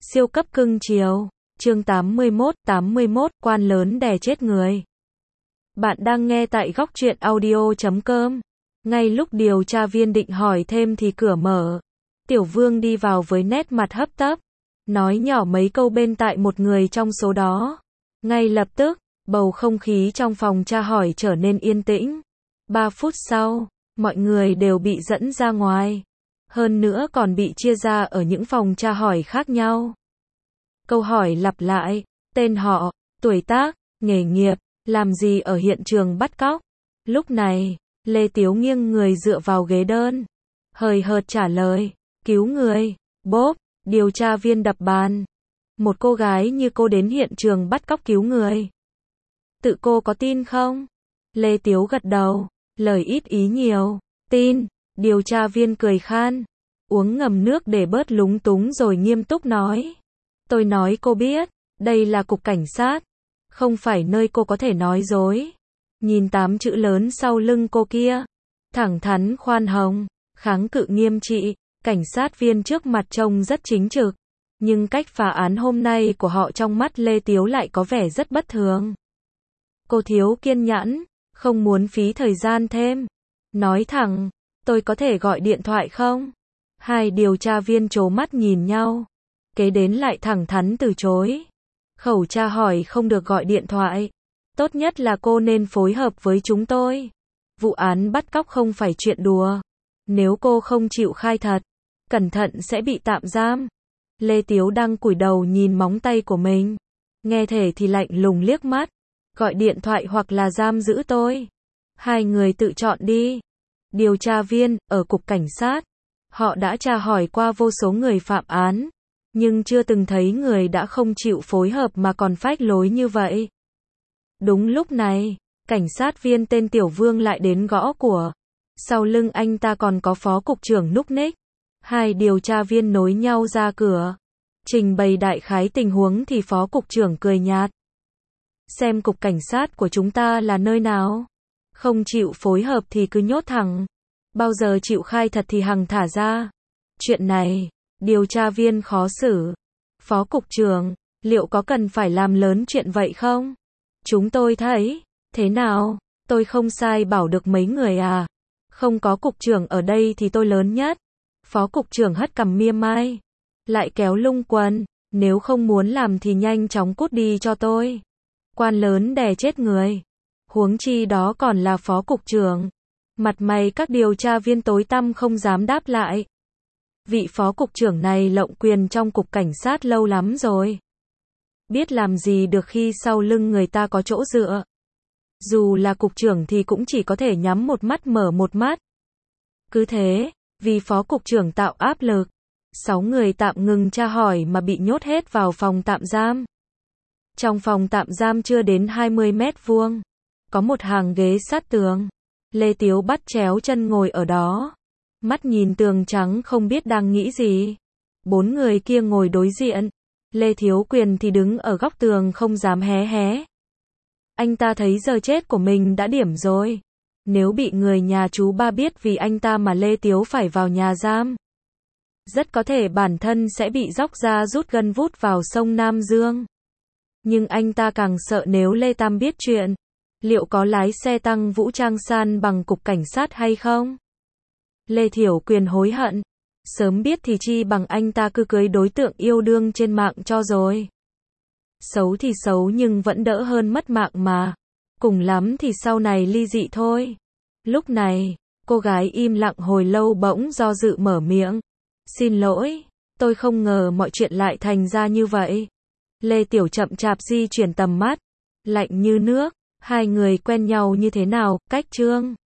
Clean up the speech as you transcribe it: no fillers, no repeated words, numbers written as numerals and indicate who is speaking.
Speaker 1: Siêu cấp cưng chiều. Chương 81, quan lớn đè chết người. Bạn đang nghe tại góc truyện audio.com. Ngay lúc điều tra viên định hỏi thêm thì cửa mở. Tiểu Vương đi vào với nét mặt hấp tấp, nói nhỏ mấy câu bên tai một người trong số đó. Ngay lập tức, bầu không khí trong phòng tra hỏi trở nên yên tĩnh. 3 phút sau, mọi người đều bị dẫn ra ngoài. Hơn nữa còn bị chia ra ở những phòng tra hỏi khác nhau. Câu hỏi lặp lại, tên họ, tuổi tác, nghề nghiệp, làm gì ở hiện trường bắt cóc. Lúc này, Lê Tiếu nghiêng người dựa vào ghế đơn, hời hợt trả lời, cứu người. Bốp, điều tra viên đập bàn. Một cô gái như cô đến hiện trường bắt cóc cứu người. Tự cô có tin không? Lê Tiếu gật đầu, lời ít ý nhiều. Tin. Điều tra viên cười khan, uống ngầm nước để bớt lúng túng rồi nghiêm túc nói. Tôi nói cô biết, đây là cục cảnh sát, không phải nơi cô có thể nói dối. Nhìn 8 chữ lớn sau lưng cô kia, thẳng thắn khoan hồng, kháng cự nghiêm trị, cảnh sát viên trước mặt trông rất chính trực. Nhưng cách phá án hôm nay của họ trong mắt Lê Tiếu lại có vẻ rất bất thường. Cô thiếu kiên nhẫn, không muốn phí thời gian thêm. Nói thẳng, tôi có thể gọi điện thoại không? Hai điều tra viên trố mắt nhìn nhau. Kế đến lại thẳng thắn từ chối. Khẩu tra hỏi không được gọi điện thoại. Tốt nhất là cô nên phối hợp với chúng tôi. Vụ án bắt cóc không phải chuyện đùa. Nếu cô không chịu khai thật, cẩn thận sẽ bị tạm giam. Lê Tiếu đang cúi đầu nhìn móng tay của mình. Nghe thể thì lạnh lùng liếc mắt. Gọi điện thoại hoặc là giam giữ tôi. Hai người tự chọn đi. Điều tra viên, ở cục cảnh sát. Họ đã tra hỏi qua vô số người phạm án. Nhưng chưa từng thấy người đã không chịu phối hợp mà còn phách lối như vậy. Đúng lúc này, cảnh sát viên tên Tiểu Vương lại đến gõ cửa. Sau lưng anh ta còn có phó cục trưởng núc ních. Hai điều tra viên nối nhau ra cửa. Trình bày đại khái tình huống thì phó cục trưởng cười nhạt. Xem cục cảnh sát của chúng ta là nơi nào. Không chịu phối hợp thì cứ nhốt thẳng. Bao giờ chịu khai thật thì hằng thả ra. Chuyện này, điều tra viên khó xử. Phó cục trưởng, liệu có cần phải làm lớn chuyện vậy không? Chúng tôi thấy, thế nào, tôi không sai bảo được mấy người à? Không có cục trưởng ở đây thì tôi lớn nhất. Phó cục trưởng hất cằm mia mai. Lại kéo lung quần, nếu không muốn làm thì nhanh chóng cút đi cho tôi. Quan lớn đè chết người. Huống chi đó còn là phó cục trưởng. Mặt mày các điều tra viên tối tăm không dám đáp lại. Vị phó cục trưởng này lộng quyền trong cục cảnh sát lâu lắm rồi. Biết làm gì được khi sau lưng người ta có chỗ dựa. Dù là cục trưởng thì cũng chỉ có thể nhắm một mắt mở một mắt. Cứ thế, vì phó cục trưởng tạo áp lực, 6 người tạm ngừng tra hỏi mà bị nhốt hết vào phòng tạm giam. Trong phòng tạm giam chưa đến 20 mét vuông, có một hàng ghế sát tường. Lê Tiếu bắt chéo chân ngồi ở đó. Mắt nhìn tường trắng không biết đang nghĩ gì. 4 người kia ngồi đối diện. Lê Thiếu Quyền thì đứng ở góc tường không dám hé hé. Anh ta thấy giờ chết của mình đã điểm rồi. Nếu bị người nhà chú ba biết vì anh ta mà Lê Tiếu phải vào nhà giam, rất có thể bản thân sẽ bị dóc ra rút gân vút vào sông Nam Dương. Nhưng anh ta càng sợ nếu Lê Tam biết chuyện, liệu có lái xe tăng vũ trang san bằng cục cảnh sát hay không? Lê Thiểu Quyền hối hận. Sớm biết thì chi bằng anh ta cứ cưới đối tượng yêu đương trên mạng cho rồi. Xấu thì xấu nhưng vẫn đỡ hơn mất mạng mà. Cùng lắm thì sau này ly dị thôi. Lúc này, cô gái im lặng hồi lâu bỗng do dự mở miệng. Xin lỗi, tôi không ngờ mọi chuyện lại thành ra như vậy. Lê Tiểu chậm chạp di chuyển tầm mắt. Lạnh như nước, hai người quen nhau như thế nào, cách Trương